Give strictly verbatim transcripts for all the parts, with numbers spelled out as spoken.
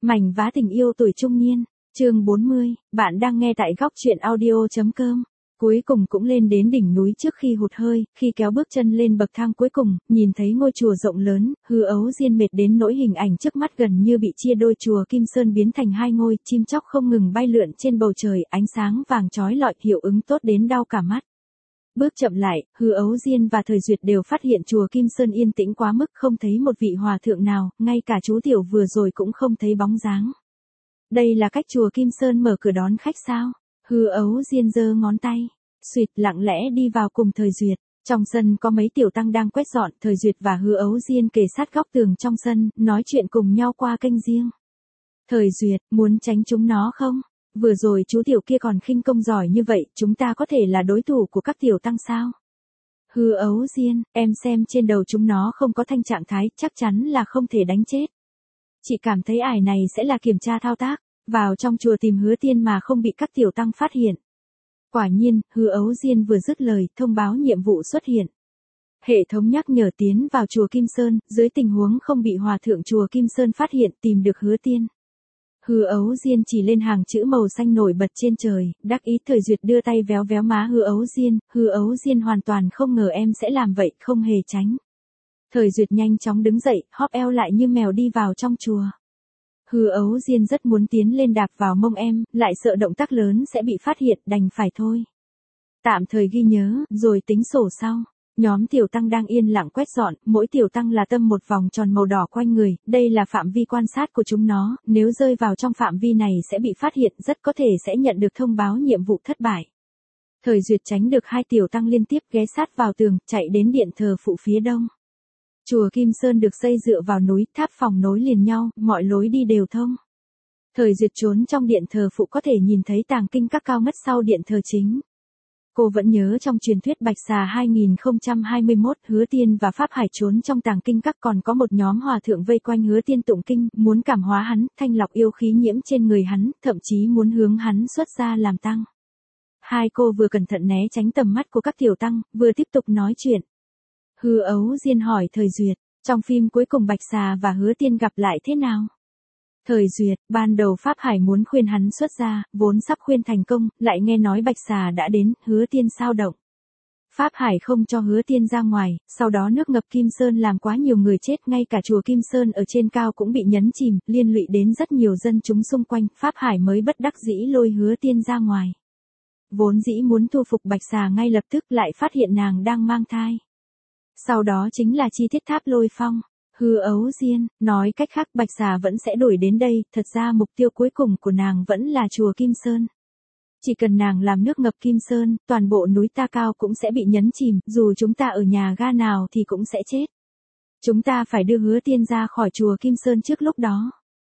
Mảnh vá tình yêu tuổi trung niên, chương bốn mươi, bạn đang nghe tại góc truyện audio.com. Cuối cùng cũng lên đến đỉnh núi trước khi hụt hơi, khi kéo bước chân lên bậc thang cuối cùng, nhìn thấy ngôi chùa rộng lớn, Hứa Ấu Diên mệt đến nỗi hình ảnh trước mắt gần như bị chia đôi, chùa Kim Sơn biến thành hai ngôi, chim chóc không ngừng bay lượn trên bầu trời, ánh sáng vàng chói lọi, hiệu ứng tốt đến đau cả mắt. Bước chậm lại, Hứa Ấu Diên và Thời Duyệt đều phát hiện chùa Kim Sơn yên tĩnh quá mức, không thấy một vị hòa thượng nào, ngay cả chú tiểu vừa rồi cũng không thấy bóng dáng. Đây là cách chùa Kim Sơn mở cửa đón khách sao? Hứa Ấu Diên giơ ngón tay, suýt lặng lẽ đi vào cùng Thời Duyệt. Trong sân có mấy tiểu tăng đang quét dọn, Thời Duyệt và Hứa Ấu Diên kề sát góc tường trong sân, nói chuyện cùng nhau qua kênh riêng. Thời Duyệt, muốn tránh chúng nó không? Vừa rồi chú tiểu kia còn khinh công giỏi như vậy, chúng ta có thể là đối thủ của các tiểu tăng sao? Hứa Ấu Diên, em xem trên đầu chúng nó không có thanh trạng thái, chắc chắn là không thể đánh chết. Chị cảm thấy ải này sẽ là kiểm tra thao tác, vào trong chùa tìm Hứa Tiên mà không bị các tiểu tăng phát hiện. Quả nhiên, Hứa Ấu Diên vừa dứt lời, thông báo nhiệm vụ xuất hiện. Hệ thống nhắc nhở tiến vào chùa Kim Sơn, dưới tình huống không bị hòa thượng chùa Kim Sơn phát hiện, tìm được Hứa Tiên. Hứa Ấu Diên chỉ lên hàng chữ màu xanh nổi bật trên trời, đắc ý. Thời Duyệt đưa tay véo véo má Hứa Ấu Diên, Hứa Ấu Diên hoàn toàn không ngờ em sẽ làm vậy, không hề tránh. Thời Duyệt nhanh chóng đứng dậy, hóp eo lại như mèo đi vào trong chùa. Hứa Ấu Diên rất muốn tiến lên đạp vào mông em, lại sợ động tác lớn sẽ bị phát hiện, đành phải thôi. Tạm thời ghi nhớ, rồi tính sổ sau. Nhóm tiểu tăng đang yên lặng quét dọn, mỗi tiểu tăng là tâm một vòng tròn màu đỏ quanh người, đây là phạm vi quan sát của chúng nó, nếu rơi vào trong phạm vi này sẽ bị phát hiện, rất có thể sẽ nhận được thông báo nhiệm vụ thất bại. Thời Duyệt tránh được hai tiểu tăng liên tiếp, ghé sát vào tường, chạy đến điện thờ phụ phía đông. Chùa Kim Sơn được xây dựa vào núi, tháp phòng nối liền nhau, mọi lối đi đều thông. Thời Duyệt trốn trong điện thờ phụ có thể nhìn thấy tàng kinh các cao ngất sau điện thờ chính. Cô vẫn nhớ trong truyền thuyết Bạch Xà hai không hai mốt, Hứa Tiên và Pháp Hải trốn trong tàng kinh các, còn có một nhóm hòa thượng vây quanh Hứa Tiên tụng kinh, muốn cảm hóa hắn, thanh lọc yêu khí nhiễm trên người hắn, thậm chí muốn hướng hắn xuất gia làm tăng. Hai cô vừa cẩn thận né tránh tầm mắt của các tiểu tăng, vừa tiếp tục nói chuyện. Hứa Ấu Diên hỏi Thời Duyệt, trong phim cuối cùng Bạch Xà và Hứa Tiên gặp lại thế nào? Thời Duyệt, ban đầu Pháp Hải muốn khuyên hắn xuất gia, vốn sắp khuyên thành công, lại nghe nói Bạch Xà đã đến, Hứa Tiên sao động. Pháp Hải không cho Hứa Tiên ra ngoài, sau đó nước ngập Kim Sơn làm quá nhiều người chết, ngay cả chùa Kim Sơn ở trên cao cũng bị nhấn chìm, liên lụy đến rất nhiều dân chúng xung quanh, Pháp Hải mới bất đắc dĩ lôi Hứa Tiên ra ngoài. Vốn dĩ muốn thu phục Bạch Xà ngay lập tức, lại phát hiện nàng đang mang thai. Sau đó chính là chi tiết tháp lôi phong. Hứa Ấu Diên, nói cách khác Bạch Xà vẫn sẽ đuổi đến đây, thật ra mục tiêu cuối cùng của nàng vẫn là chùa Kim Sơn. Chỉ cần nàng làm nước ngập Kim Sơn, toàn bộ núi Ta Cao cũng sẽ bị nhấn chìm, dù chúng ta ở nhà ga nào thì cũng sẽ chết. Chúng ta phải đưa Hứa Tiên ra khỏi chùa Kim Sơn trước lúc đó.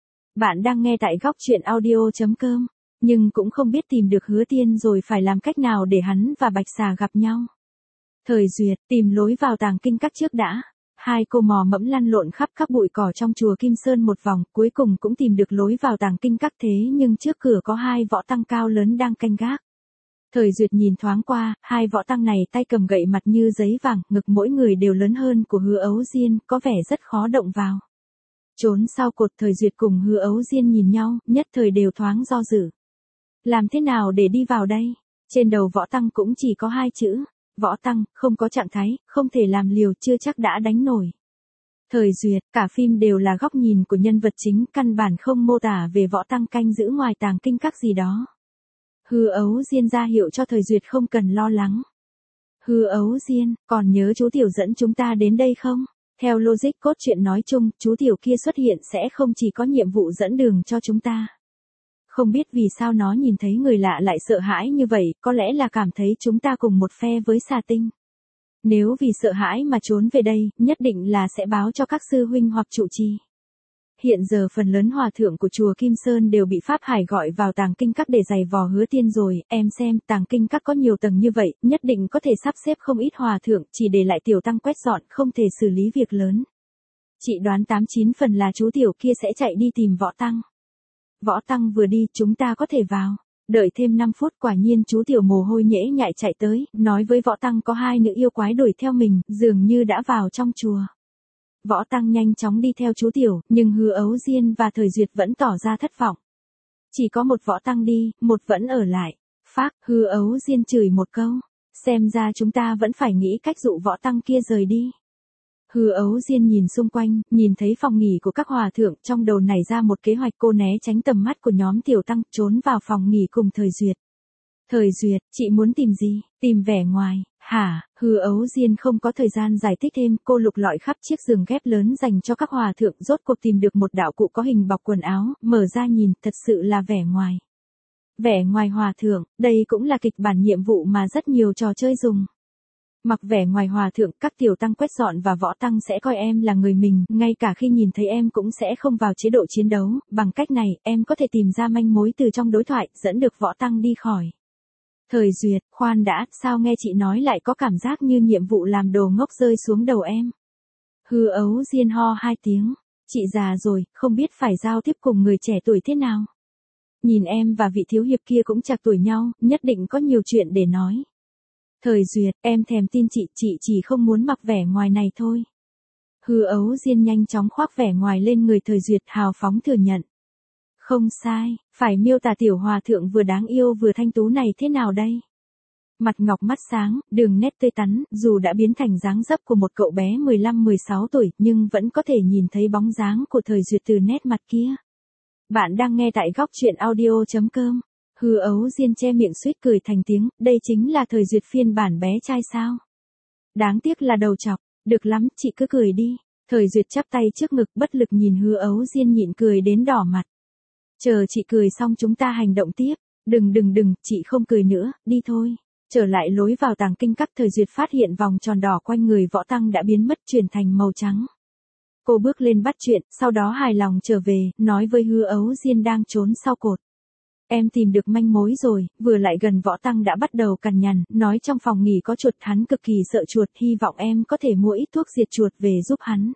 Bạn đang nghe tại góc truyện audio.com, nhưng cũng không biết tìm được Hứa Tiên rồi phải làm cách nào để hắn và Bạch Xà gặp nhau. Thời Duyệt, tìm lối vào tàng kinh các trước đã. Hai cô mò mẫm lăn lộn khắp các bụi cỏ trong chùa Kim Sơn một vòng, cuối cùng cũng tìm được lối vào tàng kinh các, thế nhưng trước cửa có hai võ tăng cao lớn đang canh gác. Thời Duyệt nhìn thoáng qua, hai võ tăng này tay cầm gậy mặt như giấy vàng, ngực mỗi người đều lớn hơn của Hứa Ấu Diên, có vẻ rất khó động vào. Trốn sau cột. Thời Duyệt cùng Hứa Ấu Diên nhìn nhau, nhất thời đều thoáng do dự. Làm thế nào để đi vào đây? Trên đầu võ tăng cũng chỉ có hai chữ. Võ tăng, không có trạng thái, không thể làm liều, chưa chắc đã đánh nổi. Thời Duyệt, cả phim đều là góc nhìn của nhân vật chính, căn bản không mô tả về võ tăng canh giữ ngoài tàng kinh các gì đó. Hứa Ấu Diên ra hiệu cho Thời Duyệt không cần lo lắng. Hứa Ấu Diên, còn nhớ chú tiểu dẫn chúng ta đến đây không? Theo logic cốt truyện nói chung, chú tiểu kia xuất hiện sẽ không chỉ có nhiệm vụ dẫn đường cho chúng ta. Không biết vì sao nó nhìn thấy người lạ lại sợ hãi như vậy, có lẽ là cảm thấy chúng ta cùng một phe với xà tinh. Nếu vì sợ hãi mà trốn về đây, nhất định là sẽ báo cho các sư huynh hoặc trụ trì. Hiện giờ phần lớn hòa thượng của chùa Kim Sơn đều bị Pháp Hải gọi vào tàng kinh các để giày vò Hứa Tiên rồi, em xem, tàng kinh các có nhiều tầng như vậy, nhất định có thể sắp xếp không ít hòa thượng, chỉ để lại tiểu tăng quét dọn, không thể xử lý việc lớn. Chị đoán tám chín phần là chú tiểu kia sẽ chạy đi tìm võ tăng. Võ tăng vừa đi, chúng ta có thể vào. Đợi thêm năm phút, quả nhiên chú tiểu mồ hôi nhễ nhại chạy tới, nói với võ tăng có hai nữ yêu quái đuổi theo mình, dường như đã vào trong chùa. Võ Tăng nhanh chóng đi theo chú Tiểu, nhưng Hứa Ấu Diên và Thời Duyệt vẫn tỏ ra thất vọng. Chỉ có một Võ Tăng đi, một vẫn ở lại. Phác, Hứa Ấu Diên chửi một câu. Xem ra chúng ta vẫn phải nghĩ cách dụ Võ Tăng kia rời đi. Hứa Ấu Diên nhìn xung quanh, nhìn thấy phòng nghỉ của các hòa thượng, trong đầu nảy ra một kế hoạch. Cô né tránh tầm mắt của nhóm Tiểu Tăng, trốn vào phòng nghỉ cùng Thời Duyệt. Thời Duyệt, chị muốn tìm gì? Tìm vẻ ngoài, hả? Hứa Ấu Diên không có thời gian giải thích thêm, cô lục lọi khắp chiếc giường ghép lớn dành cho các hòa thượng, rốt cuộc tìm được một đạo cụ có hình bọc quần áo, mở ra nhìn, thật sự là vẻ ngoài. Vẻ ngoài hòa thượng, đây cũng là kịch bản nhiệm vụ mà rất nhiều trò chơi dùng. Mặc vẻ ngoài hòa thượng, các Tiểu Tăng quét dọn và Võ Tăng sẽ coi em là người mình, ngay cả khi nhìn thấy em cũng sẽ không vào chế độ chiến đấu, bằng cách này, em có thể tìm ra manh mối từ trong đối thoại, dẫn được Võ Tăng đi khỏi. Thời Duyệt, khoan đã, sao nghe chị nói lại có cảm giác như nhiệm vụ làm đồ ngốc rơi xuống đầu em. Hứa Ấu Diên ho hai tiếng, chị già rồi, không biết phải giao tiếp cùng người trẻ tuổi thế nào. Nhìn em và vị thiếu hiệp kia cũng chạc tuổi nhau, nhất định có nhiều chuyện để nói. Thời Duyệt, em thèm tin chị, chị chỉ không muốn mặc vẻ ngoài này thôi. Hứa Ấu Diên nhanh chóng khoác vẻ ngoài lên người Thời Duyệt, hào phóng thừa nhận. Không sai, phải miêu tả tiểu hòa thượng vừa đáng yêu vừa thanh tú này thế nào đây? Mặt ngọc mắt sáng, đường nét tươi tắn, dù đã biến thành dáng dấp của một cậu bé mười lăm mười sáu tuổi, nhưng vẫn có thể nhìn thấy bóng dáng của Thời Duyệt từ nét mặt kia. Bạn đang nghe tại góc truyện audio chấm com. Hứa Ấu Diên che miệng suýt cười thành tiếng, đây chính là Thời Duyệt phiên bản bé trai sao? Đáng tiếc là đầu chọc, được lắm, chị cứ cười đi. Thời Duyệt chắp tay trước ngực bất lực nhìn Hứa Ấu Diên nhịn cười đến đỏ mặt. Chờ chị cười xong chúng ta hành động tiếp. Đừng đừng đừng, chị không cười nữa, đi thôi. Trở lại lối vào tàng kinh các, Thời Duyệt phát hiện vòng tròn đỏ quanh người Võ Tăng đã biến mất, chuyển thành màu trắng. Cô bước lên bắt chuyện, sau đó hài lòng trở về, nói với Hứa Ấu Diên đang trốn sau cột. Em tìm được manh mối rồi, vừa lại gần Võ Tăng đã bắt đầu cằn nhằn, nói trong phòng nghỉ có chuột, hắn cực kỳ sợ chuột, hy vọng em có thể mua ít thuốc diệt chuột về giúp hắn.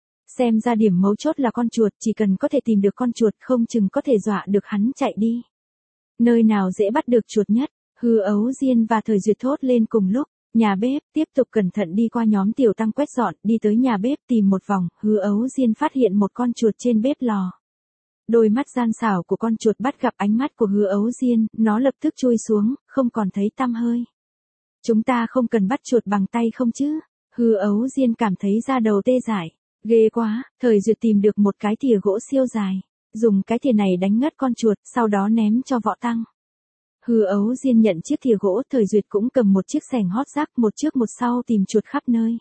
Xem ra điểm mấu chốt là con chuột, chỉ cần có thể tìm được con chuột không chừng có thể dọa được hắn chạy đi. Nơi nào dễ bắt được chuột nhất? Hứa Ấu Diên và Thời Duyệt thốt lên cùng lúc. Nhà bếp, tiếp tục cẩn thận đi qua nhóm Tiểu Tăng quét dọn, đi tới nhà bếp tìm một vòng, Hứa Ấu Diên phát hiện một con chuột trên bếp lò. Đôi mắt gian xảo của con chuột bắt gặp ánh mắt của Hứa Ấu Diên, nó lập tức chui xuống, không còn thấy tăm hơi. Chúng ta không cần bắt chuột bằng tay không chứ? Hứa Ấu Diên cảm thấy da đầu tê dại. Ghê quá, Thời Duyệt tìm được một cái thìa gỗ siêu dài. Dùng cái thìa này đánh ngất con chuột, sau đó ném cho Võ Tăng. Hứa Ấu Diên nhận chiếc thìa gỗ, Thời Duyệt cũng cầm một chiếc xẻng hót rác, một trước một sau tìm chuột khắp nơi.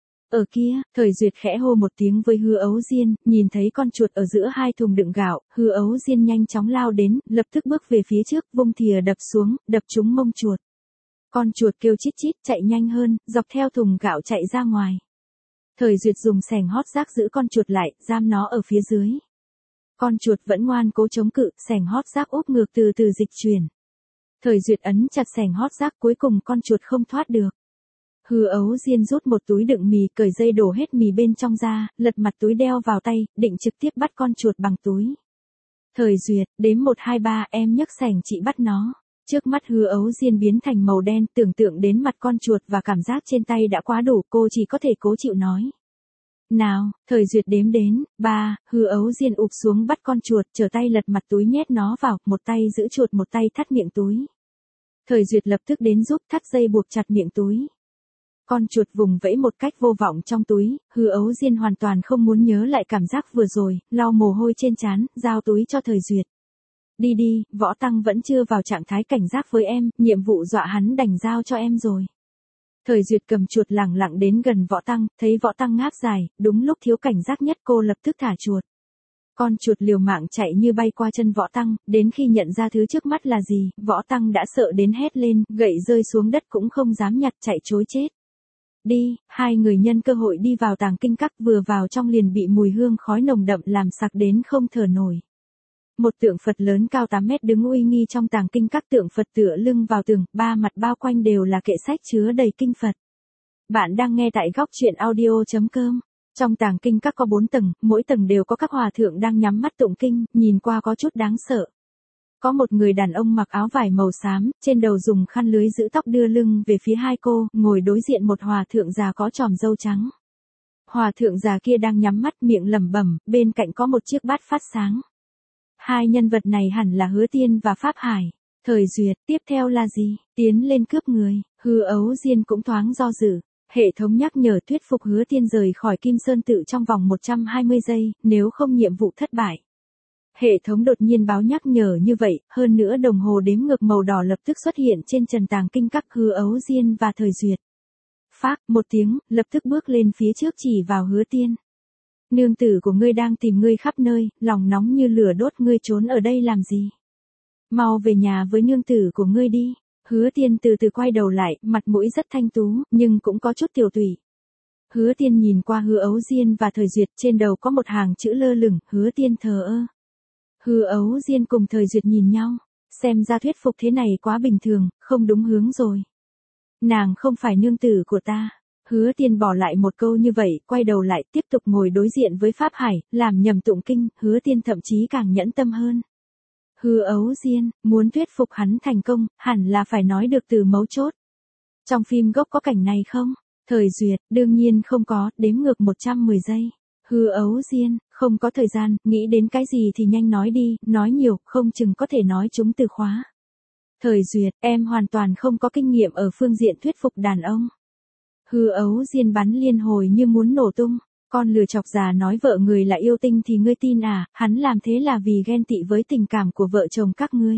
Ở kia, Thời Duyệt khẽ hô một tiếng với Hứa Ấu Diên, nhìn thấy con chuột ở giữa hai thùng đựng gạo, Hứa Ấu Diên nhanh chóng lao đến, lập tức bước về phía trước, vung thìa đập xuống, đập trúng mông chuột. Con chuột kêu chít chít chạy nhanh hơn, dọc theo thùng gạo chạy ra ngoài. Thời Duyệt dùng xẻng hót rác giữ con chuột lại, giam nó ở phía dưới. Con chuột vẫn ngoan cố chống cự, xẻng hót rác úp ngược từ từ dịch chuyển. Thời Duyệt ấn chặt xẻng hót rác, cuối cùng con chuột không thoát được. Hứa Ấu Diên rút một túi đựng mì, cởi dây đổ hết mì bên trong ra, lật mặt túi đeo vào tay, định trực tiếp bắt con chuột bằng túi. Thời Duyệt, đếm một hai ba, em nhấc xẻng chị bắt nó. Trước mắt Hứa Ấu Diên biến thành màu đen, tưởng tượng đến mặt con chuột và cảm giác trên tay đã quá đủ, cô chỉ có thể cố chịu nói. Nào, Thời Duyệt đếm đến, ba, Hứa Ấu Diên ụp xuống bắt con chuột, trở tay lật mặt túi nhét nó vào, một tay giữ chuột một tay thắt miệng túi. Thời Duyệt lập tức đến giúp, thắt dây buộc chặt miệng túi. Con chuột vùng vẫy một cách vô vọng trong túi, Hứa Ấu Diên hoàn toàn không muốn nhớ lại cảm giác vừa rồi, lau mồ hôi trên trán, giao túi cho Thời Duyệt. Đi đi, Võ Tăng vẫn chưa vào trạng thái cảnh giác với em, nhiệm vụ dọa hắn đành giao cho em rồi. Thời Duyệt cầm chuột lẳng lặng đến gần Võ Tăng, thấy Võ Tăng ngáp dài, đúng lúc thiếu cảnh giác nhất cô lập tức thả chuột. Con chuột liều mạng chạy như bay qua chân Võ Tăng, đến khi nhận ra thứ trước mắt là gì, Võ Tăng đã sợ đến hét lên, gậy rơi xuống đất cũng không dám nhặt, chạy trối chết. Đi, hai người nhân cơ hội đi vào tàng kinh các, vừa vào trong liền bị mùi hương khói nồng đậm làm sặc đến không thở nổi. Một tượng Phật lớn cao tám mét đứng uy nghi trong tàng kinh các, tượng Phật tựa lưng vào tường, ba mặt bao quanh đều là kệ sách chứa đầy kinh Phật. Bạn đang nghe tại góc truyện audio chấm com. Trong tàng kinh các có bốn tầng, mỗi tầng đều có các hòa thượng đang nhắm mắt tụng kinh, nhìn qua có chút đáng sợ. Có một người đàn ông mặc áo vải màu xám, trên đầu dùng khăn lưới giữ tóc đưa lưng về phía hai cô, ngồi đối diện một hòa thượng già có chòm râu trắng. Hòa thượng già kia đang nhắm mắt miệng lẩm bẩm, bên cạnh có một chiếc bát phát sáng. Hai nhân vật này hẳn là Hứa Tiên và Pháp Hải. Thời Duyệt, tiếp theo là gì? Tiến lên cướp người. Hứa Ấu Diên cũng thoáng do dự. Hệ thống nhắc nhở thuyết phục Hứa Tiên rời khỏi Kim Sơn Tự trong vòng một trăm hai mươi giây, nếu không nhiệm vụ thất bại. Hệ thống đột nhiên báo nhắc nhở như vậy, hơn nữa đồng hồ đếm ngược màu đỏ lập tức xuất hiện trên trần tàng kinh các Hứa Ấu Diên và Thời Duyệt. Phác, một tiếng, lập tức bước lên phía trước chỉ vào Hứa Tiên. Nương tử của ngươi đang tìm ngươi khắp nơi, lòng nóng như lửa đốt, ngươi trốn ở đây làm gì? Mau về nhà với nương tử của ngươi đi. Hứa Tiên từ từ quay đầu lại, mặt mũi rất thanh tú, nhưng cũng có chút tiểu tụy. Hứa Tiên nhìn qua Hứa Ấu Diên và Thời Duyệt, trên đầu có một hàng chữ lơ lửng, Hứa Tiên thờ ơ. Hứa Ấu Diên cùng Thời Duyệt nhìn nhau, xem ra thuyết phục thế này quá bình thường, không đúng hướng rồi. Nàng không phải nương tử của ta. Hứa Tiên bỏ lại một câu như vậy, quay đầu lại tiếp tục ngồi đối diện với Pháp Hải, làm nhầm tụng kinh, Hứa Tiên thậm chí càng nhẫn tâm hơn. Hứa Ấu Diên, muốn thuyết phục hắn thành công, hẳn là phải nói được từ mấu chốt. Trong phim gốc có cảnh này không? Thời Duyệt, đương nhiên không có, đếm ngược một trăm mười giây. Hứa Ấu Diên, không có thời gian, nghĩ đến cái gì thì nhanh nói đi, nói nhiều, không chừng có thể nói trúng từ khóa. Thời Duyệt, em hoàn toàn không có kinh nghiệm ở phương diện thuyết phục đàn ông. Hứa Ấu Diên bắn liên hồi như muốn nổ tung. Con lừa chọc già nói vợ người là yêu tinh thì ngươi tin à, hắn làm thế là vì ghen tị với tình cảm của vợ chồng các ngươi.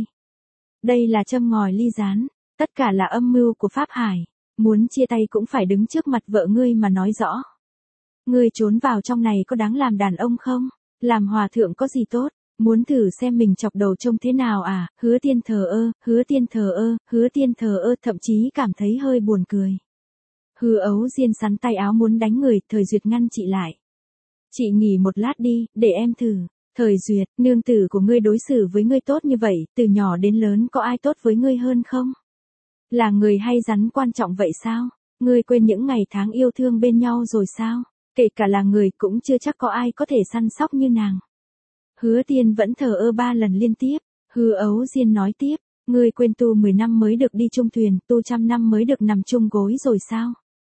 Đây là châm ngòi ly gián, tất cả là âm mưu của Pháp Hải. Muốn chia tay cũng phải đứng trước mặt vợ ngươi mà nói rõ. Ngươi trốn vào trong này có đáng làm đàn ông không? Làm hòa thượng có gì tốt? Muốn thử xem mình chọc đầu trông thế nào à? Hứa Tiên thờ ơ, Hứa Tiên thờ ơ, Hứa Tiên thờ ơ, thậm chí cảm thấy hơi buồn cười. Hứa Ấu Diên sắn tay áo muốn đánh người, Thời Duyệt ngăn chị lại. Chị nghỉ một lát đi, để em thử. Thời Duyệt, nương tử của ngươi đối xử với ngươi tốt như vậy, từ nhỏ đến lớn có ai tốt với ngươi hơn không? Là người hay rắn quan trọng vậy sao? Ngươi quên những ngày tháng yêu thương bên nhau rồi sao? Kể cả là người cũng chưa chắc có ai có thể săn sóc như nàng. Hứa Tiên vẫn thờ ơ ba lần liên tiếp. Hứa Ấu Diên nói tiếp, ngươi quên tu mười năm mới được đi chung thuyền, tu trăm năm mới được nằm chung gối rồi sao?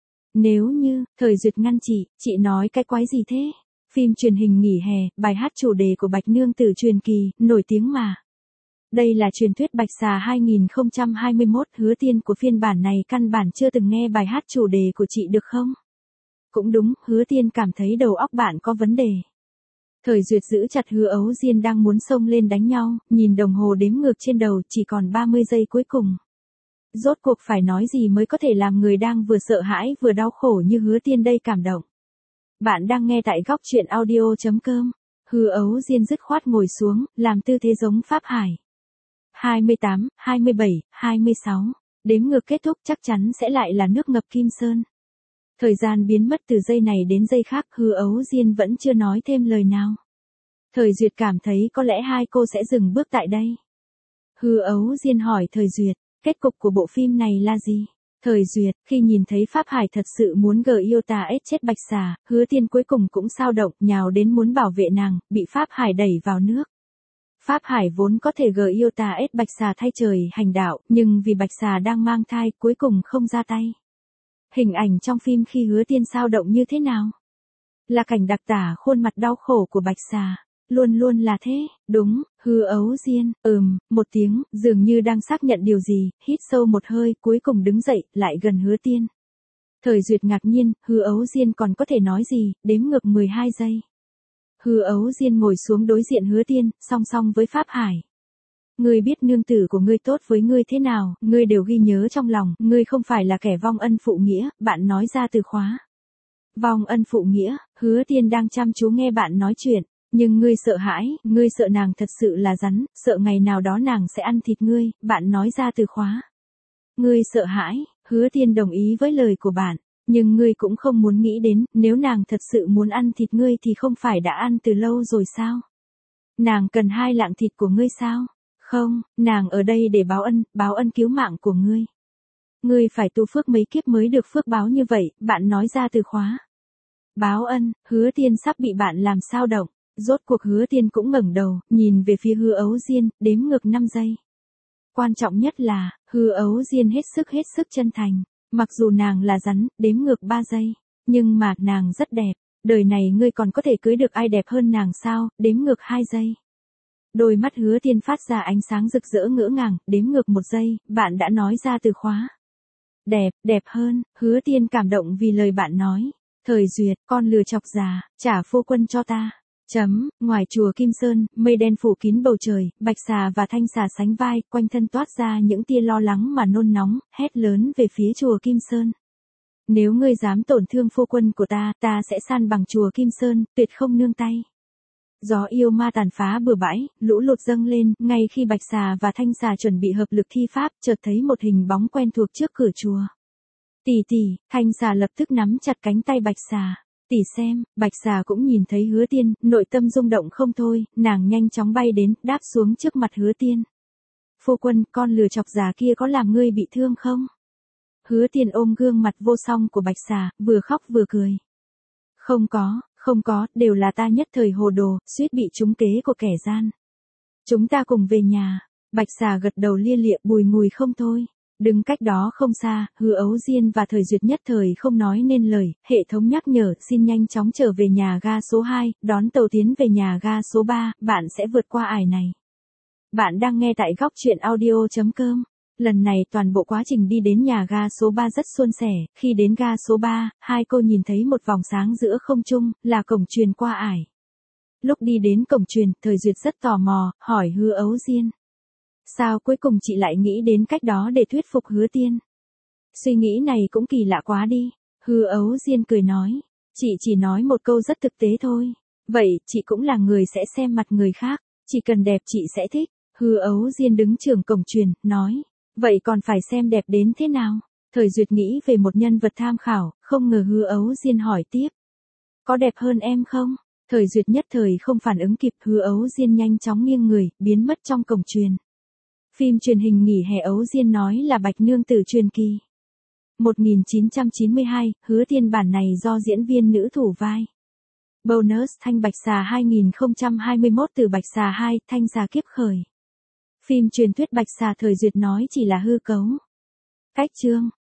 Nếu như, Thời Duyệt ngăn chị, chị nói cái quái gì thế? Phim truyền hình nghỉ hè, bài hát chủ đề của Bạch Nương Tử truyền kỳ, nổi tiếng mà. Đây là truyền thuyết Bạch Xà hai không hai mốt, Hứa Tiên của phiên bản này căn bản chưa từng nghe bài hát chủ đề của chị được không? Cũng đúng, Hứa Tiên cảm thấy đầu óc bạn có vấn đề. Thời Duyệt giữ chặt Hứa Ấu Diên đang muốn xông lên đánh nhau, nhìn đồng hồ đếm ngược trên đầu, chỉ còn ba mươi giây cuối cùng. Rốt cuộc phải nói gì mới có thể làm người đang vừa sợ hãi vừa đau khổ như Hứa Tiên đây cảm động. Bạn đang nghe tại góc truyện audio chấm com. Hứa Ấu Diên dứt khoát ngồi xuống, làm tư thế giống Pháp Hải. hai mươi tám, hai mươi bảy, hai mươi sáu. Đếm ngược kết thúc chắc chắn sẽ lại là nước ngập Kim Sơn. Thời gian biến mất từ giây này đến giây khác, Hứa Ấu Diên vẫn chưa nói thêm lời nào. Thời Duyệt cảm thấy có lẽ hai cô sẽ dừng bước tại đây. Hứa Ấu Diên hỏi Thời Duyệt, kết cục của bộ phim này là gì? Thời Duyệt, khi nhìn thấy Pháp Hải thật sự muốn gờ yêu ta ết chết Bạch Xà, Hứa Tiên cuối cùng cũng sao động, nhào đến muốn bảo vệ nàng, bị Pháp Hải đẩy vào nước. Pháp Hải vốn có thể gờ yêu ta ết Bạch Xà thay trời hành đạo, nhưng vì Bạch Xà đang mang thai, cuối cùng không ra tay. Hình ảnh trong phim khi Hứa Tiên sao động như thế nào? Là cảnh đặc tả khuôn mặt đau khổ của Bạch Xà. Luôn luôn là thế, đúng, Hứa Ấu Diên, ừm, một tiếng, dường như đang xác nhận điều gì, hít sâu một hơi, cuối cùng đứng dậy, lại gần Hứa Tiên. Thời Duyệt ngạc nhiên, Hứa Ấu Diên còn có thể nói gì, đếm ngược mười hai giây. Hứa Ấu Diên ngồi xuống đối diện Hứa Tiên, song song với Pháp Hải. Ngươi biết nương tử của ngươi tốt với ngươi thế nào, ngươi đều ghi nhớ trong lòng, ngươi không phải là kẻ vong ân phụ nghĩa, bạn nói ra từ khóa. Vong ân phụ nghĩa, Hứa Tiên đang chăm chú nghe bạn nói chuyện. Nhưng ngươi sợ hãi, ngươi sợ nàng thật sự là rắn, sợ ngày nào đó nàng sẽ ăn thịt ngươi, bạn nói ra từ khóa. Ngươi sợ hãi, Hứa Tiên đồng ý với lời của bạn, nhưng ngươi cũng không muốn nghĩ đến, nếu nàng thật sự muốn ăn thịt ngươi thì không phải đã ăn từ lâu rồi sao? Nàng cần hai lạng thịt của ngươi sao? Không, nàng ở đây để báo ân, báo ân cứu mạng của ngươi. Ngươi phải tu phước mấy kiếp mới được phước báo như vậy, bạn nói ra từ khóa. Báo ân, Hứa Tiên sắp bị bạn làm sao động. Rốt cuộc Hứa Tiên cũng ngẩng đầu, nhìn về phía Hứa Ấu Diên, đếm ngược năm giây. Quan trọng nhất là, Hứa Ấu Diên hết sức hết sức chân thành. Mặc dù nàng là rắn, đếm ngược ba giây. Nhưng mà, nàng rất đẹp. Đời này ngươi còn có thể cưới được ai đẹp hơn nàng sao, đếm ngược hai giây. Đôi mắt Hứa Tiên phát ra ánh sáng rực rỡ ngỡ ngàng, đếm ngược một giây, bạn đã nói ra từ khóa. Đẹp, đẹp hơn, Hứa Tiên cảm động vì lời bạn nói. Thời Duyệt, con lừa chọc già, trả phu quân cho ta. Chấm, ngoài chùa Kim Sơn, mây đen phủ kín bầu trời, bạch xà và thanh xà sánh vai, quanh thân toát ra những tia lo lắng mà nôn nóng, hét lớn về phía chùa Kim Sơn. Nếu ngươi dám tổn thương phu quân của ta, ta sẽ san bằng chùa Kim Sơn, tuyệt không nương tay. Gió yêu ma tàn phá bừa bãi, lũ lụt dâng lên, ngay khi bạch xà và thanh xà chuẩn bị hợp lực thi pháp, chợt thấy một hình bóng quen thuộc trước cửa chùa. Tỷ tỷ, thanh xà lập tức nắm chặt cánh tay bạch xà. Tỷ xem, bạch xà cũng nhìn thấy Hứa Tiên, nội tâm rung động không thôi, nàng nhanh chóng bay đến, đáp xuống trước mặt Hứa Tiên. Phu quân, con lừa chọc già kia có làm ngươi bị thương không? Hứa Tiên ôm gương mặt vô song của bạch xà, vừa khóc vừa cười. Không có, không có, đều là ta nhất thời hồ đồ, suýt bị trúng kế của kẻ gian. Chúng ta cùng về nhà. Bạch xà gật đầu lia lịa bùi ngùi không thôi. Đứng cách đó không xa, Hứa Ấu Diên và Thời Duyệt nhất thời không nói nên lời, hệ thống nhắc nhở xin nhanh chóng trở về nhà ga số hai, đón tàu tiến về nhà ga số ba, bạn sẽ vượt qua ải này. Bạn đang nghe tại góc truyện audio chấm com. Lần này toàn bộ quá trình đi đến nhà ga số ba rất suôn sẻ, khi đến ga số ba, hai cô nhìn thấy một vòng sáng giữa không trung, là cổng truyền qua ải. Lúc đi đến cổng truyền, Thời Duyệt rất tò mò, hỏi Hứa Ấu Diên. Sao cuối cùng chị lại nghĩ đến cách đó để thuyết phục Hứa Tiên? Suy nghĩ này cũng kỳ lạ quá đi. Hứa Ấu Diên cười nói. Chị chỉ nói một câu rất thực tế thôi. Vậy, chị cũng là người sẽ xem mặt người khác. Chỉ cần đẹp chị sẽ thích. Hứa Ấu Diên đứng trường cổng truyền, nói. Vậy còn phải xem đẹp đến thế nào? Thời Duyệt nghĩ về một nhân vật tham khảo, không ngờ Hứa Ấu Diên hỏi tiếp. Có đẹp hơn em không? Thời Duyệt nhất thời không phản ứng kịp, Hứa Ấu Diên nhanh chóng nghiêng người, biến mất trong cổng truyền. Phim truyền hình nghỉ hè Ấu Diên nói là Bạch Nương Tử truyền kỳ. một nghìn chín trăm chín mươi hai, Hứa Tiên bản này do diễn viên nữ thủ vai. Bonus Thanh Bạch Xà hai nghìn không trăm hai mươi mốt từ Bạch Xà hai, Thanh Xà kiếp khởi. Phim truyền thuyết Bạch Xà Thời Duyệt nói chỉ là hư cấu. Cách chương